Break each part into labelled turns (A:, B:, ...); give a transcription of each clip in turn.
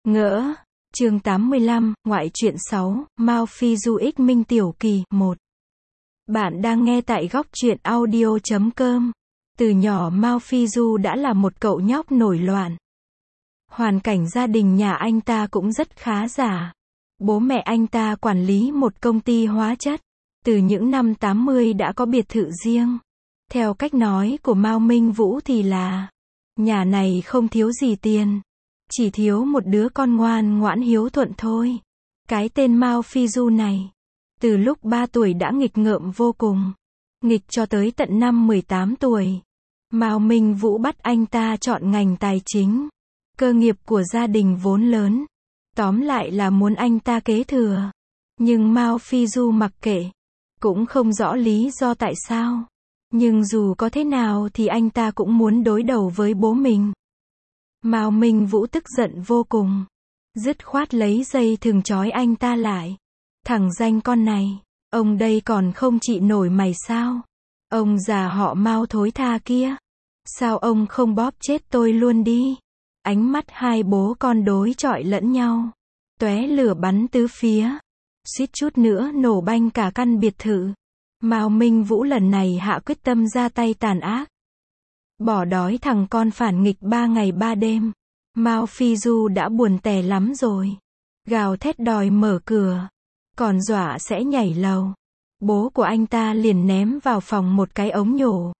A: Ngỡ. Chương 85, ngoại truyện 6, Mao Phi Du X Minh Tiểu Kỳ 1. Bạn đang nghe tại góc truyện audio.com. Từ nhỏ Mao Phi Du đã là một cậu nhóc nổi loạn. Hoàn cảnh gia đình nhà anh ta cũng rất khá giả. Bố mẹ anh ta quản lý một công ty hóa chất. Từ những năm 80 đã có biệt thự riêng. Theo cách nói của Mao Minh Vũ thì là, nhà này không thiếu gì tiền. Chỉ thiếu một đứa con ngoan ngoãn hiếu thuận thôi. Cái tên Mao Phi Du này, từ lúc 3 tuổi đã nghịch ngợm vô cùng. Nghịch cho tới tận năm 18 tuổi. Mao Minh Vũ bắt anh ta chọn ngành tài chính. Cơ nghiệp của gia đình vốn lớn. Tóm lại là muốn anh ta kế thừa. Nhưng Mao Phi Du mặc kệ. Cũng không rõ lý do tại sao. Nhưng dù có thế nào thì anh ta cũng muốn đối đầu với bố mình. Mao Minh Vũ tức giận vô cùng. Dứt khoát lấy dây thừng trói anh ta lại. Thằng danh con này, ông đây còn không trị nổi mày sao? Ông già họ Mao thối tha kia. Sao ông không bóp chết tôi luôn đi? Ánh mắt hai bố con đối chọi lẫn nhau. Tóe lửa bắn tứ phía. Suýt chút nữa nổ banh cả căn biệt thự. Mao Minh Vũ lần này hạ quyết tâm ra tay tàn ác. Bỏ đói thằng con phản nghịch 3 ngày 3 đêm. Mao Phi Du đã buồn tè lắm rồi. Gào thét đòi mở cửa. Còn dọa sẽ nhảy lầu. Bố của anh ta liền ném vào phòng một cái ống nhổ.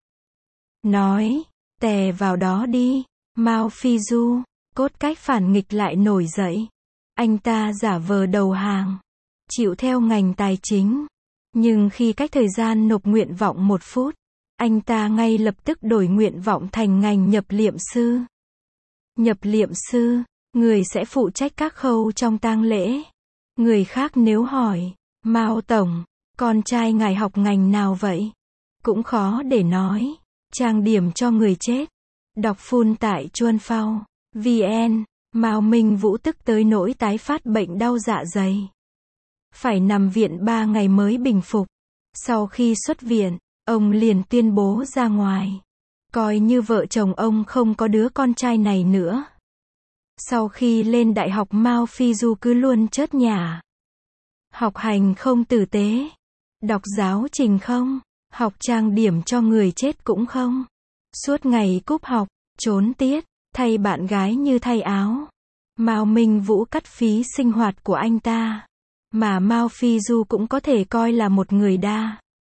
A: Nói, tè vào đó đi. Mao Phi Du, cốt cách phản nghịch lại nổi dậy. Anh ta giả vờ đầu hàng. Chịu theo ngành tài chính. Nhưng khi cách thời gian nộp nguyện vọng 1 phút. Anh ta ngay lập tức đổi nguyện vọng thành ngành nhập liệm sư. Nhập liệm sư, người sẽ phụ trách các khâu trong tang lễ. Người khác nếu hỏi, Mao Tổng, con trai ngài học ngành nào vậy? Cũng khó để nói. Trang điểm cho người chết. Đọc full tại Chuan Phao, VN. Mao Minh Vũ tức tới nỗi tái phát bệnh đau dạ dày. Phải nằm viện 3 ngày mới bình phục. Sau khi xuất viện, ông liền tuyên bố ra ngoài. Coi như vợ chồng ông không có đứa con trai này nữa. Sau khi lên đại học Mao Phi Du cứ luôn chớt nhả. Học hành không tử tế. Đọc giáo trình không. Học trang điểm cho người chết cũng không. Suốt ngày cúp học, trốn tiết, thay bạn gái như thay áo. Mao Minh Vũ cắt phí sinh hoạt của anh ta. Mà Mao Phi Du cũng có thể coi là một người đa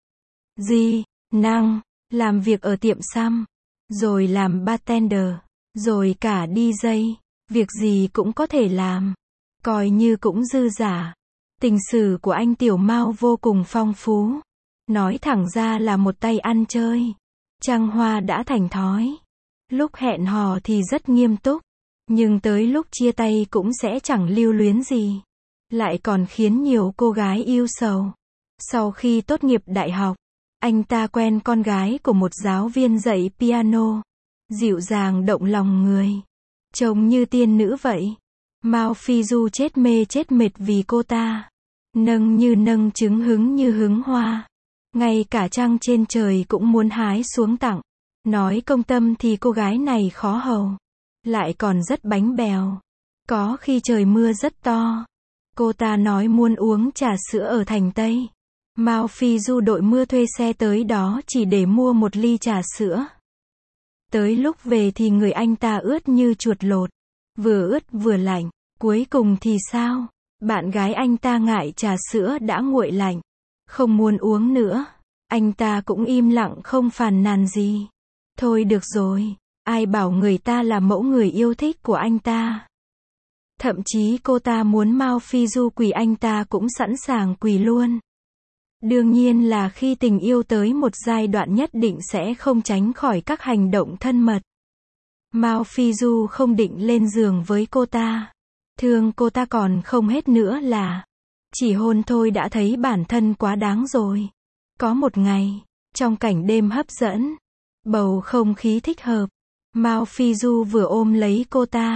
A: năng, làm việc ở tiệm xăm, rồi làm bartender, rồi cả DJ, việc gì cũng có thể làm, coi như cũng dư giả. Tình sử của anh Tiểu Mao vô cùng phong phú, nói thẳng ra là một tay ăn chơi, trăng hoa đã thành thói. Lúc hẹn hò thì rất nghiêm túc, nhưng tới lúc chia tay cũng sẽ chẳng lưu luyến gì, lại còn khiến nhiều cô gái yêu sầu. Sau khi tốt nghiệp đại học, anh ta quen con gái của một giáo viên dạy piano, dịu dàng động lòng người, trông như tiên nữ vậy. Mao Phi Du chết mê chết mệt vì cô ta, nâng như nâng trứng hứng như hứng hoa, ngay cả trăng trên trời cũng muốn hái xuống tặng. Nói công tâm thì cô gái này khó hầu, lại còn rất bánh bèo. Có khi trời mưa rất to, cô ta nói muốn uống trà sữa ở thành Tây. Mao Phi Du đội mưa thuê xe tới đó chỉ để mua một ly trà sữa. Tới lúc về thì người anh ta ướt như chuột lột, vừa ướt vừa lạnh. Cuối cùng thì sao? Bạn gái anh ta ngại trà sữa đã nguội lạnh, không muốn uống nữa. Anh ta cũng im lặng không phàn nàn gì. Thôi được rồi, ai bảo người ta là mẫu người yêu thích của anh ta. Thậm chí cô ta muốn Mao Phi Du quỳ anh ta cũng sẵn sàng quỳ luôn. Đương nhiên là khi tình yêu tới một giai đoạn nhất định sẽ không tránh khỏi các hành động thân mật. Mao Phi Du không định lên giường với cô ta. Thương cô ta còn không hết nữa là chỉ hôn thôi đã thấy bản thân quá đáng rồi. Có một ngày, trong cảnh đêm hấp dẫn, bầu không khí thích hợp, Mao Phi Du vừa ôm lấy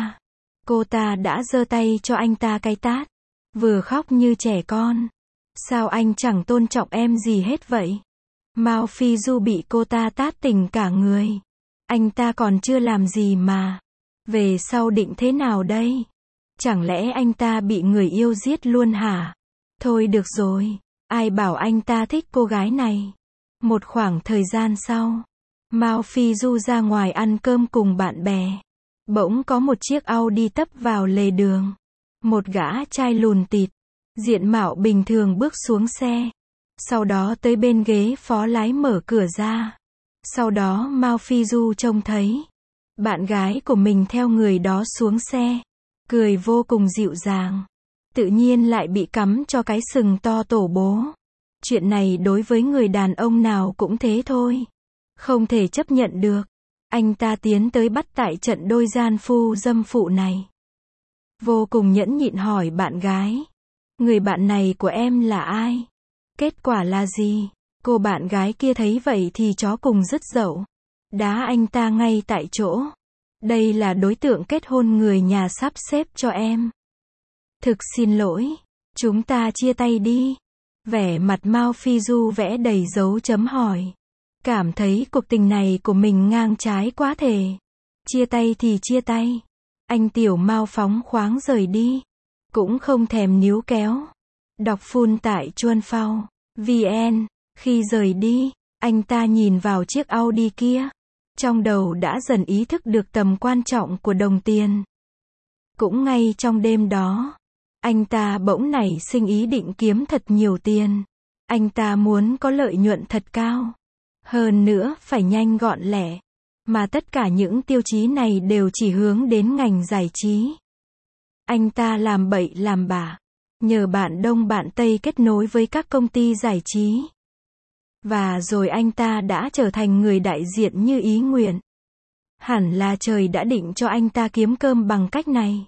A: cô ta đã giơ tay cho anh ta cái tát, vừa khóc như trẻ con. Sao anh chẳng tôn trọng em gì hết vậy? Mao Phi Du bị cô ta tát tỉnh cả người. Anh ta còn chưa làm gì mà. Về sau định thế nào đây? Chẳng lẽ anh ta bị người yêu giết luôn hả? Thôi được rồi, ai bảo anh ta thích cô gái này. Một khoảng thời gian sau, Mao Phi Du ra ngoài ăn cơm cùng bạn bè. Bỗng có một chiếc Audi tấp vào lề đường. Một gã trai lùn tịt, diện mạo bình thường bước xuống xe. Sau đó tới bên ghế phó lái mở cửa ra. Sau đó Mao Phi Du trông thấy bạn gái của mình theo người đó xuống xe, cười vô cùng dịu dàng. Tự nhiên lại bị cắm cho cái sừng to tổ bố. Chuyện này đối với người đàn ông nào cũng thế thôi. Không thể chấp nhận được. Anh ta tiến tới bắt tại trận đôi gian phu dâm phụ này. Vô cùng nhẫn nhịn hỏi bạn gái. Người bạn này của em là ai? Kết quả là gì? Cô bạn gái kia thấy vậy thì chó cùng dứt dậu. Đá anh ta ngay tại chỗ. Đây là đối tượng kết hôn người nhà sắp xếp cho em. Thực xin lỗi. Chúng ta chia tay đi. Vẻ mặt Mao Phi Du vẽ đầy dấu chấm hỏi. Cảm thấy cuộc tình này của mình ngang trái quá thể. Chia tay thì chia tay. Anh tiểu Mao phóng khoáng rời đi. Cũng không thèm níu kéo. Đọc full tại Chuan Phao VN. Khi rời đi, anh ta nhìn vào chiếc Audi kia. Trong đầu đã dần ý thức được tầm quan trọng của đồng tiền. Cũng ngay trong đêm đó, anh ta bỗng nảy sinh ý định kiếm thật nhiều tiền. Anh ta muốn có lợi nhuận thật cao. Hơn nữa, phải nhanh gọn lẹ. Mà tất cả những tiêu chí này đều chỉ hướng đến ngành giải trí. Anh ta làm bậy làm bạ. Nhờ bạn Đông bạn Tây kết nối với các công ty giải trí. Và rồi anh ta đã trở thành người đại diện như ý nguyện. Hẳn là trời đã định cho anh ta kiếm cơm bằng cách này.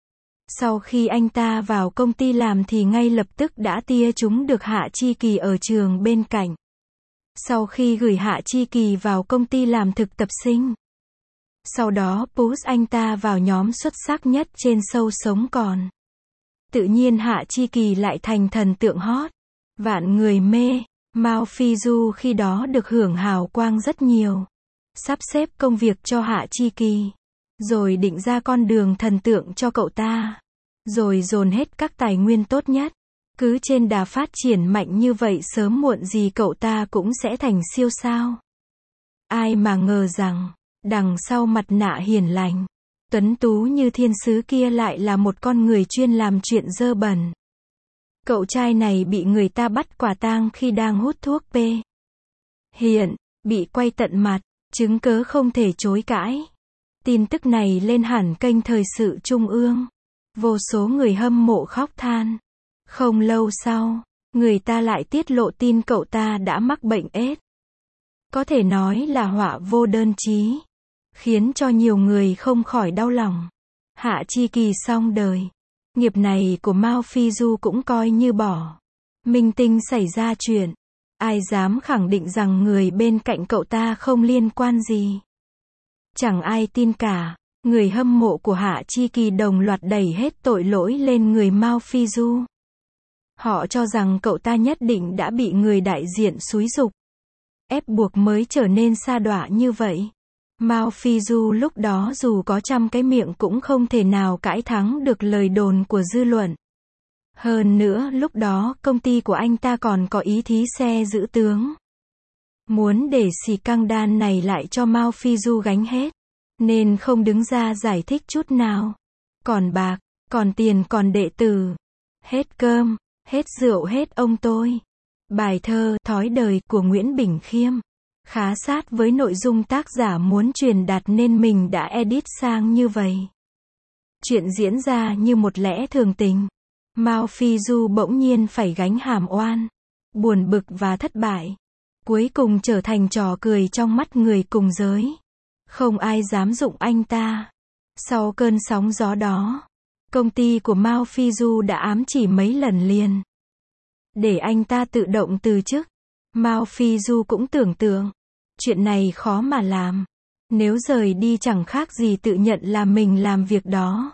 A: Sau khi anh ta vào công ty làm thì ngay lập tức đã tia trúng được Hạ Chi Kỳ ở trường bên cạnh. Sau khi gửi Hạ Chi Kỳ vào công ty làm thực tập sinh. Sau đó push anh ta vào nhóm xuất sắc nhất trên show Sống Còn. Tự nhiên Hạ Chi Kỳ lại thành thần tượng hot. Vạn người mê. Mao Phi Du khi đó được hưởng hào quang rất nhiều. Sắp xếp công việc cho Hạ Chi Kỳ. Rồi định ra con đường thần tượng cho cậu ta. Rồi dồn hết các tài nguyên tốt nhất. Cứ trên đà phát triển mạnh như vậy sớm muộn gì cậu ta cũng sẽ thành siêu sao. Ai mà ngờ rằng, đằng sau mặt nạ hiền lành, tuấn tú như thiên sứ kia lại là một con người chuyên làm chuyện dơ bẩn. Cậu trai này bị người ta bắt quả tang khi đang hút thuốc P. Hiện, bị quay tận mặt, chứng cớ không thể chối cãi. Tin tức này lên hẳn kênh thời sự Trung ương. Vô số người hâm mộ khóc than. Không lâu sau, người ta lại tiết lộ tin cậu ta đã mắc bệnh AIDS. Có thể nói là họa vô đơn chí. Khiến cho nhiều người không khỏi đau lòng. Hạ Chi Kỳ xong đời. Nghiệp này của Mao Phi Du cũng coi như bỏ. Minh tinh xảy ra chuyện. Ai dám khẳng định rằng người bên cạnh cậu ta không liên quan gì. Chẳng ai tin cả. Người hâm mộ của Hạ Chi Kỳ đồng loạt đẩy hết tội lỗi lên người Mao Phi Du. Họ cho rằng cậu ta nhất định đã bị người đại diện xúi giục, ép buộc mới trở nên sa đọa như vậy. Mao Phi Du lúc đó dù có trăm cái miệng cũng không thể nào cãi thắng được lời đồn của dư luận. Hơn nữa lúc đó công ty của anh ta còn có ý thí xe giữ tướng. Muốn để xì căng đan này lại cho Mao Phi Du gánh hết. Nên không đứng ra giải thích chút nào. Còn bạc, còn tiền còn đệ tử. Hết cơm, hết rượu hết ông tôi. Bài thơ Thói đời của Nguyễn Bỉnh Khiêm khá sát với nội dung tác giả muốn truyền đạt nên mình đã edit sang như vậy. Chuyện diễn ra như một lẽ thường tình. Mao Phi Du bỗng nhiên phải gánh hàm oan, buồn bực và thất bại. Cuối cùng trở thành trò cười trong mắt người cùng giới. Không ai dám dụng anh ta. Sau cơn sóng gió đó, công ty của Mao Phi Du đã ám chỉ mấy lần liền. Để anh ta tự động từ chức. Mao Phi Du cũng tưởng tượng. Chuyện này khó mà làm. Nếu rời đi chẳng khác gì tự nhận là mình làm việc đó.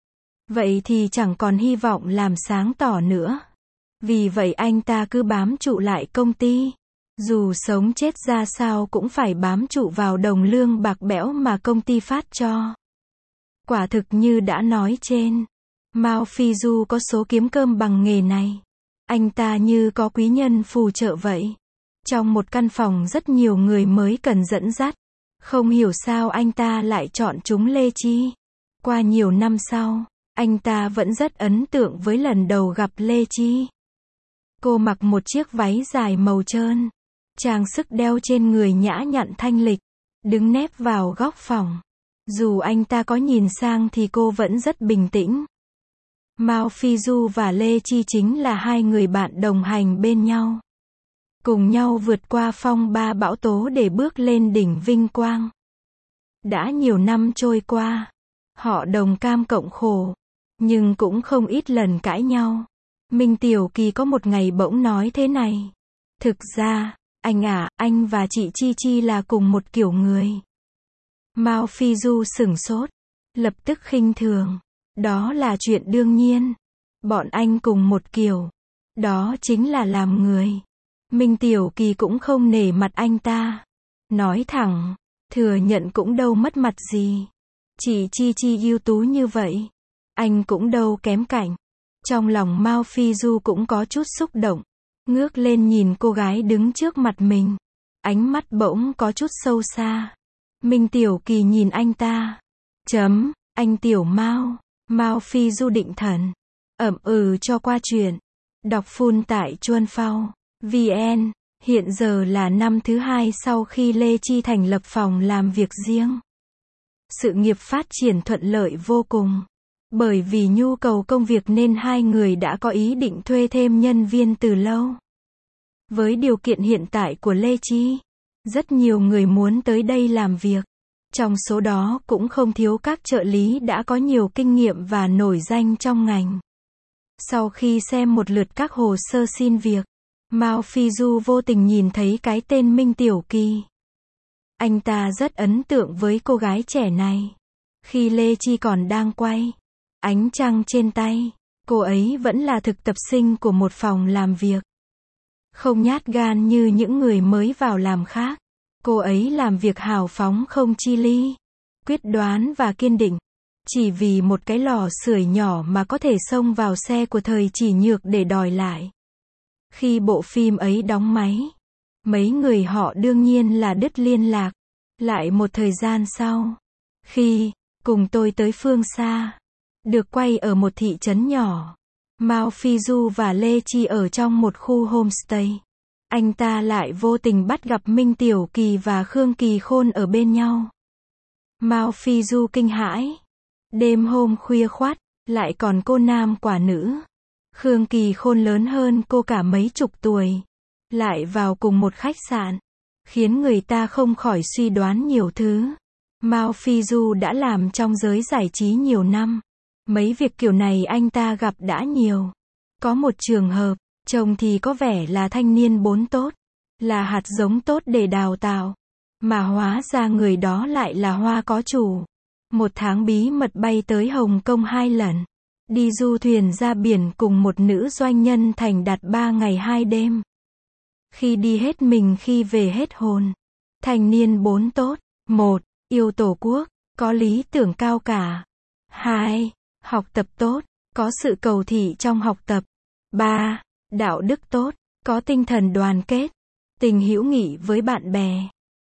A: Vậy thì chẳng còn hy vọng làm sáng tỏ nữa. Vì vậy anh ta cứ bám trụ lại công ty. Dù sống chết ra sao cũng phải bám trụ vào đồng lương bạc bẽo mà công ty phát cho. Quả thực như đã nói trên. Mao Phi Du có số kiếm cơm bằng nghề này. Anh ta như có quý nhân phù trợ vậy. Trong một căn phòng rất nhiều người mới cần dẫn dắt. Không hiểu sao anh ta lại chọn chúng Lê Chi. Qua nhiều năm sau, anh ta vẫn rất ấn tượng với lần đầu gặp Lê Chi. Cô mặc một chiếc váy dài màu trơn. Trang sức đeo trên người nhã nhặn thanh lịch. Đứng nép vào góc phòng. Dù anh ta có nhìn sang thì cô vẫn rất bình tĩnh. Mao Phi Du và Lê Chi chính là hai người bạn đồng hành bên nhau. Cùng nhau vượt qua phong ba bão tố để bước lên đỉnh vinh quang. Đã nhiều năm trôi qua, họ đồng cam cộng khổ, nhưng cũng không ít lần cãi nhau. Minh Tiểu Kỳ có một ngày bỗng nói thế này. Thực ra, anh và chị Chi Chi là cùng một kiểu người. Mao Phi Du sửng sốt, lập tức khinh thường. Đó là chuyện đương nhiên. Bọn anh cùng một kiểu. Đó chính là làm người. Minh Tiểu Kỳ cũng không nể mặt anh ta. Nói thẳng, thừa nhận cũng đâu mất mặt gì. Chị Chi Chi ưu tú như vậy, anh cũng đâu kém cạnh. Trong lòng Mao Phi Du cũng có chút xúc động. Ngước lên nhìn cô gái đứng trước mặt mình. Ánh mắt bỗng có chút sâu xa. Minh Tiểu Kỳ nhìn anh ta. Anh Tiểu Mao. Mao Phi Du định thần. Cho qua chuyện. Đọc full tại Chuan Phao VN. Hiện giờ là năm thứ 2 sau khi Lê Chi thành lập phòng làm việc riêng. Sự nghiệp phát triển thuận lợi vô cùng. Bởi vì nhu cầu công việc nên hai người đã có ý định thuê thêm nhân viên từ lâu. Với điều kiện hiện tại của Lê Chi, rất nhiều người muốn tới đây làm việc. Trong số đó cũng không thiếu các trợ lý đã có nhiều kinh nghiệm và nổi danh trong ngành. Sau khi xem một lượt các hồ sơ xin việc, Mao Phi Du vô tình nhìn thấy cái tên Minh Tiểu Kỳ. Anh ta rất ấn tượng với cô gái trẻ này. Khi Lê Chi còn đang quay Ánh Trăng trên tay, cô ấy vẫn là thực tập sinh của một phòng làm việc. Không nhát gan như những người mới vào làm khác. Cô ấy làm việc hào phóng không chi ly, quyết đoán và kiên định. Chỉ vì một cái lò sưởi nhỏ mà có thể xông vào xe của thời Chỉ Nhược để đòi lại. Khi bộ phim ấy đóng máy, mấy người họ đương nhiên là đứt liên lạc. Lại một thời gian sau, khi Cùng tôi tới phương xa, được quay ở một thị trấn nhỏ, Mao Phi Du và Lê Chi ở trong một khu homestay. Anh ta lại vô tình bắt gặp Minh Tiểu Kỳ và Khương Kỳ Khôn ở bên nhau. Mao Phi Du kinh hãi. Đêm hôm khuya khoắt, lại còn cô nam quả nữ. Khương Kỳ Khôn lớn hơn cô cả mấy chục tuổi. Lại vào cùng một khách sạn. Khiến người ta không khỏi suy đoán nhiều thứ. Mao Phi Du đã làm trong giới giải trí nhiều năm. Mấy việc kiểu này anh ta gặp đã nhiều. Có một trường hợp, chồng thì có vẻ là thanh niên bốn tốt, là hạt giống tốt để đào tạo. Mà hóa ra người đó lại là hoa có chủ. Một tháng bí mật bay tới Hồng Kông 2 lần. Đi du thuyền ra biển cùng một nữ doanh nhân thành đạt 3 ngày 2 đêm. Khi đi hết mình khi về hết hồn. Thanh niên bốn tốt. 1. Yêu Tổ quốc, có lý tưởng cao cả. 2. Học tập tốt, có sự cầu thị trong học tập. 3. Đạo đức tốt, có tinh thần đoàn kết, tình hữu nghị với bạn bè.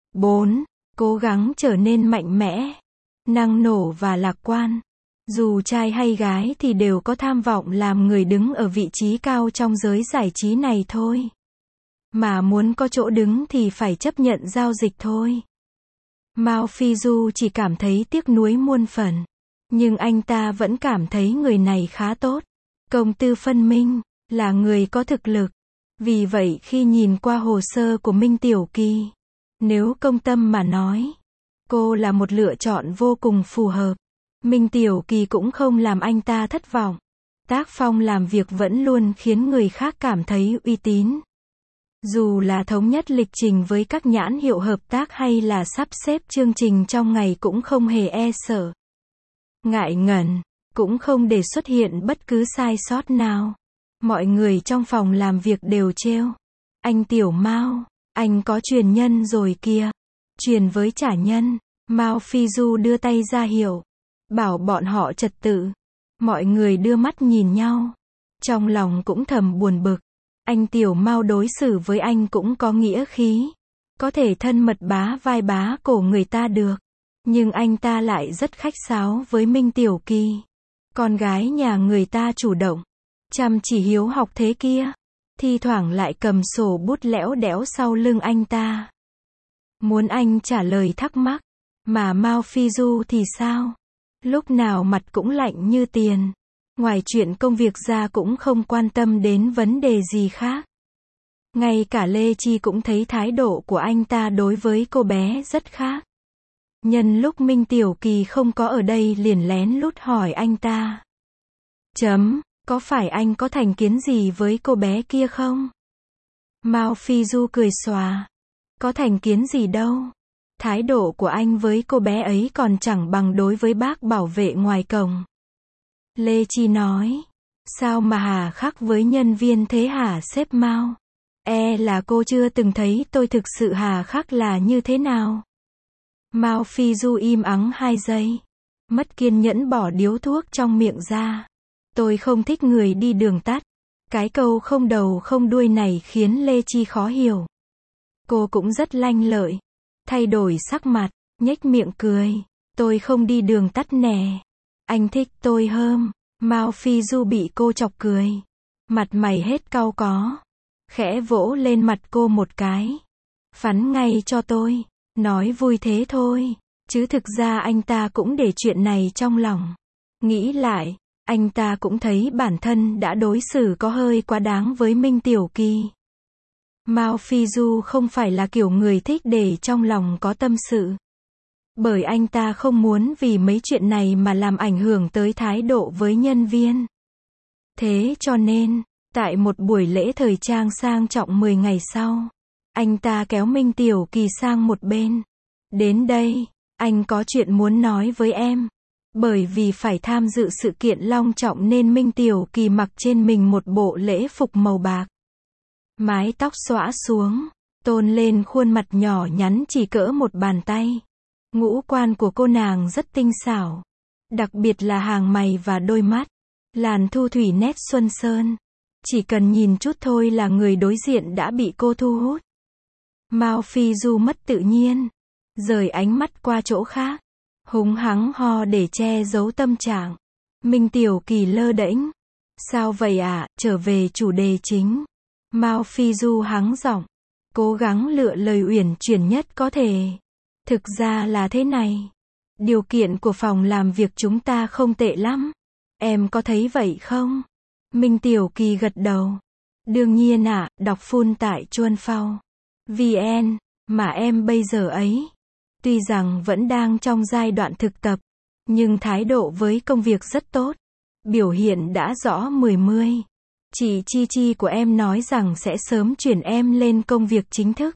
A: 4. Cố gắng trở nên mạnh mẽ, năng nổ và lạc quan. Dù trai hay gái thì đều có tham vọng làm người đứng ở vị trí cao trong giới giải trí này thôi. Mà muốn có chỗ đứng thì phải chấp nhận giao dịch thôi. Mao Phi Du chỉ cảm thấy tiếc nuối muôn phần. Nhưng anh ta vẫn cảm thấy người này khá tốt. Công tư phân minh, là người có thực lực. Vì vậy khi nhìn qua hồ sơ của Minh Tiểu Kỳ, nếu công tâm mà nói, cô là một lựa chọn vô cùng phù hợp. Minh Tiểu Kỳ cũng không làm anh ta thất vọng. Tác phong làm việc vẫn luôn khiến người khác cảm thấy uy tín. Dù là thống nhất lịch trình với các nhãn hiệu hợp tác hay là sắp xếp chương trình trong ngày cũng không hề e sợ, ngại ngần, cũng không để xuất hiện bất cứ sai sót nào. Mọi người trong phòng làm việc đều trêu. Anh Tiểu Mao, anh có truyền nhân rồi kìa. Truyền với trả nhân. Mao Phi Du đưa tay ra hiệu, bảo bọn họ trật tự. Mọi người đưa mắt nhìn nhau. Trong lòng cũng thầm buồn bực. Anh Tiểu Mao đối xử với anh cũng có nghĩa khí. Có thể thân mật bá vai bá cổ người ta được. Nhưng anh ta lại rất khách sáo với Minh Tiểu Kỳ. Con gái nhà người ta chủ động. Chăm chỉ hiếu học thế kia. Thi thoảng lại cầm sổ bút lẽo đẽo sau lưng anh ta. Muốn anh trả lời thắc mắc. Mà Mao Phi Du thì sao? Lúc nào mặt cũng lạnh như tiền. Ngoài chuyện công việc ra cũng không quan tâm đến vấn đề gì khác. Ngay cả Lê Chi cũng thấy thái độ của anh ta đối với cô bé rất khác. Nhân lúc Minh Tiểu Kỳ không có ở đây liền lén lút hỏi anh ta. Có phải anh có thành kiến gì với cô bé kia không? Mao Phi Du cười xòa. Có thành kiến gì đâu. Thái độ của anh với cô bé ấy còn chẳng bằng đối với bác bảo vệ ngoài cổng. Lê Chi nói. Sao mà hà khắc với nhân viên thế hả sếp Mao? Là cô chưa từng thấy tôi thực sự hà khắc là như thế nào. Mao Phi Du im ắng 2 giây. Mất kiên nhẫn bỏ điếu thuốc trong miệng ra. Tôi không thích người đi đường tắt. Cái câu không đầu không đuôi này khiến Lê Chi khó hiểu. Cô cũng rất lanh lợi. Thay đổi sắc mặt, nhếch miệng cười. Tôi không đi đường tắt nè. Anh thích tôi hơn. Mao Phi Du bị cô chọc cười. Mặt mày hết cau có. Khẽ vỗ lên mặt cô một cái. Phắn ngay cho tôi. Nói vui thế thôi. Chứ thực ra anh ta cũng để chuyện này trong lòng. Nghĩ lại, anh ta cũng thấy bản thân đã đối xử có hơi quá đáng với Minh Tiểu Kỳ. Mao Phi Du không phải là kiểu người thích để trong lòng có tâm sự. Bởi anh ta không muốn vì mấy chuyện này mà làm ảnh hưởng tới thái độ với nhân viên. Thế cho nên, tại một buổi lễ thời trang sang trọng 10 ngày sau, anh ta kéo Minh Tiểu Kỳ sang một bên. Đến đây, anh có chuyện muốn nói với em. Bởi vì phải tham dự sự kiện long trọng nên Minh Tiểu Kỳ mặc trên mình một bộ lễ phục màu bạc. Mái tóc xõa xuống, tôn lên khuôn mặt nhỏ nhắn chỉ cỡ một bàn tay. Ngũ quan của cô nàng rất tinh xảo. Đặc biệt là hàng mày và đôi mắt. Làn thu thủy nét xuân sơn. Chỉ cần nhìn chút thôi là người đối diện đã bị cô thu hút. Mao Phi Du mất tự nhiên. Rời ánh mắt qua chỗ khác. Húng hắng ho để che giấu tâm trạng. Minh Tiểu Kỳ lơ đễnh. Sao vậy ạ, trở về chủ đề chính. Mao Phi Du hắng giọng. Cố gắng lựa lời uyển chuyển nhất có thể. Thực ra là thế này. Điều kiện của phòng làm việc chúng ta không tệ lắm. Em có thấy vậy không? Minh Tiểu Kỳ gật đầu. Đương nhiên ạ, đọc full tại Chuan Phao VN, mà em bây giờ ấy. Tuy rằng vẫn đang trong giai đoạn thực tập, nhưng thái độ với công việc rất tốt. Biểu hiện đã rõ 10/10. Chị Chi Chi của em nói rằng sẽ sớm chuyển em lên công việc chính thức.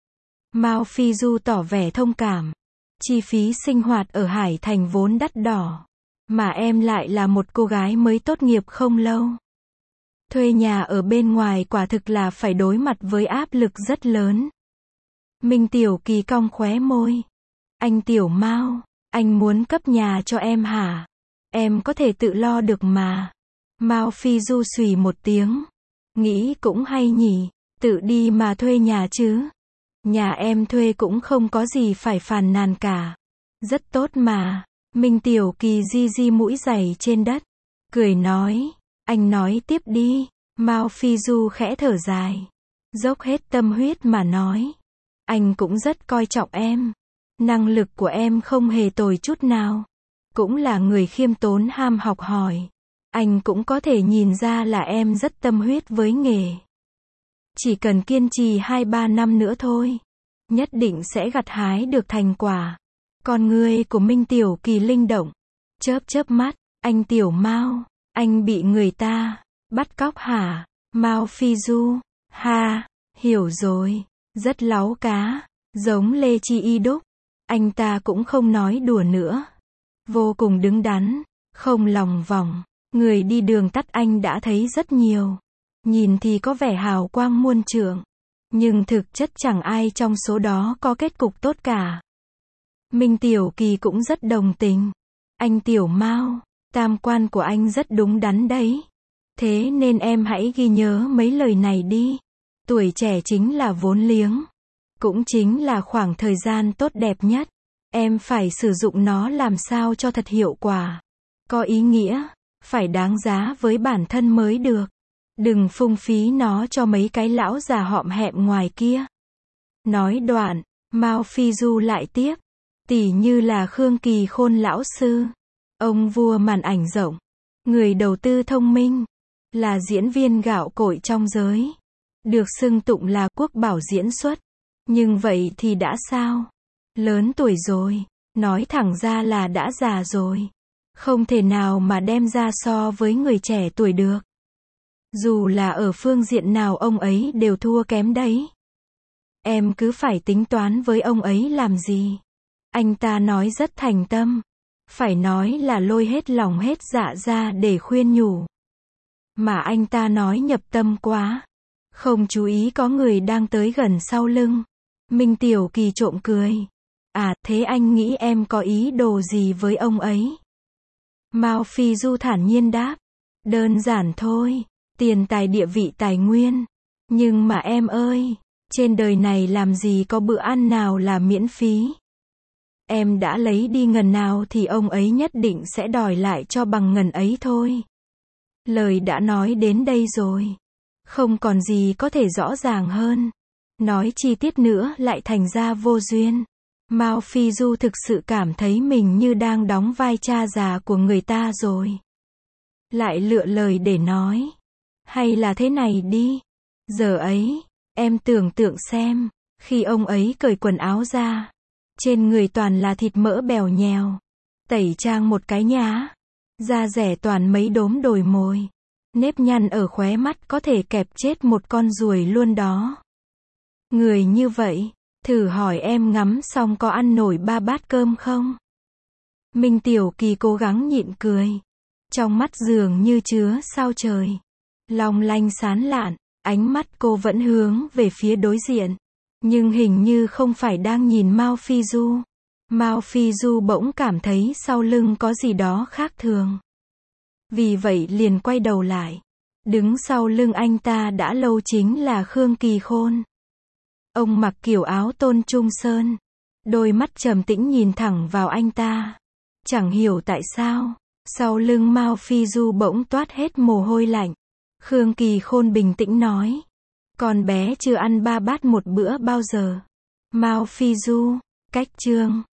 A: Mao Phi Du tỏ vẻ thông cảm. Chi phí sinh hoạt ở Hải Thành vốn đắt đỏ. Mà em lại là một cô gái mới tốt nghiệp không lâu. Thuê nhà ở bên ngoài quả thực là phải đối mặt với áp lực rất lớn. Minh Tiểu Kỳ cong khóe môi. Anh Tiểu Mao, anh muốn cấp nhà cho em hả? Em có thể tự lo được mà. Mao Phi Du xùy một tiếng. Nghĩ cũng hay nhỉ, tự đi mà thuê nhà chứ. Nhà em thuê cũng không có gì phải phàn nàn cả. Rất tốt mà. Minh Tiểu Kỳ di di mũi giày trên đất. Cười nói, anh nói tiếp đi. Mao Phi Du khẽ thở dài. Dốc hết tâm huyết mà nói. Anh cũng rất coi trọng em. Năng lực của em không hề tồi chút nào. Cũng là người khiêm tốn ham học hỏi. Anh cũng có thể nhìn ra là em rất tâm huyết với nghề. Chỉ cần kiên trì 2-3 năm nữa thôi. Nhất định sẽ gặt hái được thành quả. Con người của Minh Tiểu Kỳ linh động. Chớp chớp mắt. Anh Tiểu Mao, anh bị người ta bắt cóc hả? Mao Phi Du. Ha, hiểu rồi. Rất láu cá. Giống Lê Chi y đúc. Anh ta cũng không nói đùa nữa. Vô cùng đứng đắn. Không lòng vòng. Người đi đường tắt anh đã thấy rất nhiều. Nhìn thì có vẻ hào quang muôn trượng. Nhưng thực chất chẳng ai trong số đó có kết cục tốt cả. Minh Tiểu Kỳ cũng rất đồng tình. Anh Tiểu Mao, Tam quan của anh rất đúng đắn đấy. Thế nên em hãy ghi nhớ mấy lời này đi. Tuổi trẻ chính là vốn liếng. Cũng chính là khoảng thời gian tốt đẹp nhất. Em phải sử dụng nó làm sao cho thật hiệu quả. Có ý nghĩa. Phải đáng giá với bản thân mới được. Đừng phung phí nó cho mấy cái lão già họm hẹm ngoài kia. Nói đoạn, Mao Phi Du lại tiếp. Tỉ như là Khương Kỳ Khôn lão sư. Ông vua màn ảnh rộng. Người đầu tư thông minh. Là diễn viên gạo cội trong giới. Được xưng tụng là quốc bảo diễn xuất. Nhưng vậy thì đã sao? Lớn tuổi rồi. Nói thẳng ra là đã già rồi. Không thể nào mà đem ra so với người trẻ tuổi được. Dù là ở phương diện nào ông ấy đều thua kém đấy. Em cứ phải tính toán với ông ấy làm gì. Anh ta nói rất thành tâm. Phải nói là lôi hết lòng hết dạ ra để khuyên nhủ. Mà anh ta nói nhập tâm quá. Không chú ý có người đang tới gần sau lưng. Minh Tiểu Kỳ trộm cười. À, thế anh nghĩ em có ý đồ gì với ông ấy? Mao Phi Du thản nhiên đáp. Đơn giản thôi. Tiền tài địa vị tài nguyên. Nhưng mà em ơi, trên đời này làm gì có bữa ăn nào là miễn phí. Em đã lấy đi ngần nào thì ông ấy nhất định sẽ đòi lại cho bằng ngần ấy thôi. Lời đã nói đến đây rồi. Không còn gì có thể rõ ràng hơn. Nói chi tiết nữa lại thành ra vô duyên. Mao Phi Du thực sự cảm thấy mình như đang đóng vai cha già của người ta rồi. Lại lựa lời để nói. Hay là thế này đi. Giờ ấy, em tưởng tượng xem, khi ông ấy cởi quần áo ra. Trên người toàn là thịt mỡ bèo nhèo. Tẩy trang một cái nhá. Da rẻ toàn mấy đốm đồi mồi. Nếp nhăn ở khóe mắt có thể kẹp chết một con ruồi luôn đó. Người như vậy, thử hỏi em ngắm xong có ăn nổi 3 bát cơm không? Minh Tiểu Kỳ cố gắng nhịn cười. Trong mắt dường như chứa sao trời. Long lanh sáng lạn, ánh mắt cô vẫn hướng về phía đối diện. Nhưng hình như không phải đang nhìn Mao Phi Du. Mao Phi Du bỗng cảm thấy sau lưng có gì đó khác thường. Vì vậy liền quay đầu lại. Đứng sau lưng anh ta đã lâu chính là Khương Kỳ Khôn. Ông mặc kiểu áo tôn trung sơn. Đôi mắt trầm tĩnh nhìn thẳng vào anh ta. Chẳng hiểu tại sao, sau lưng Mao Phi Du bỗng toát hết mồ hôi lạnh. Khương Kỳ Khôn bình tĩnh nói. Con bé chưa ăn 3 bát một bữa bao giờ. Mao Phi Du, cách chương.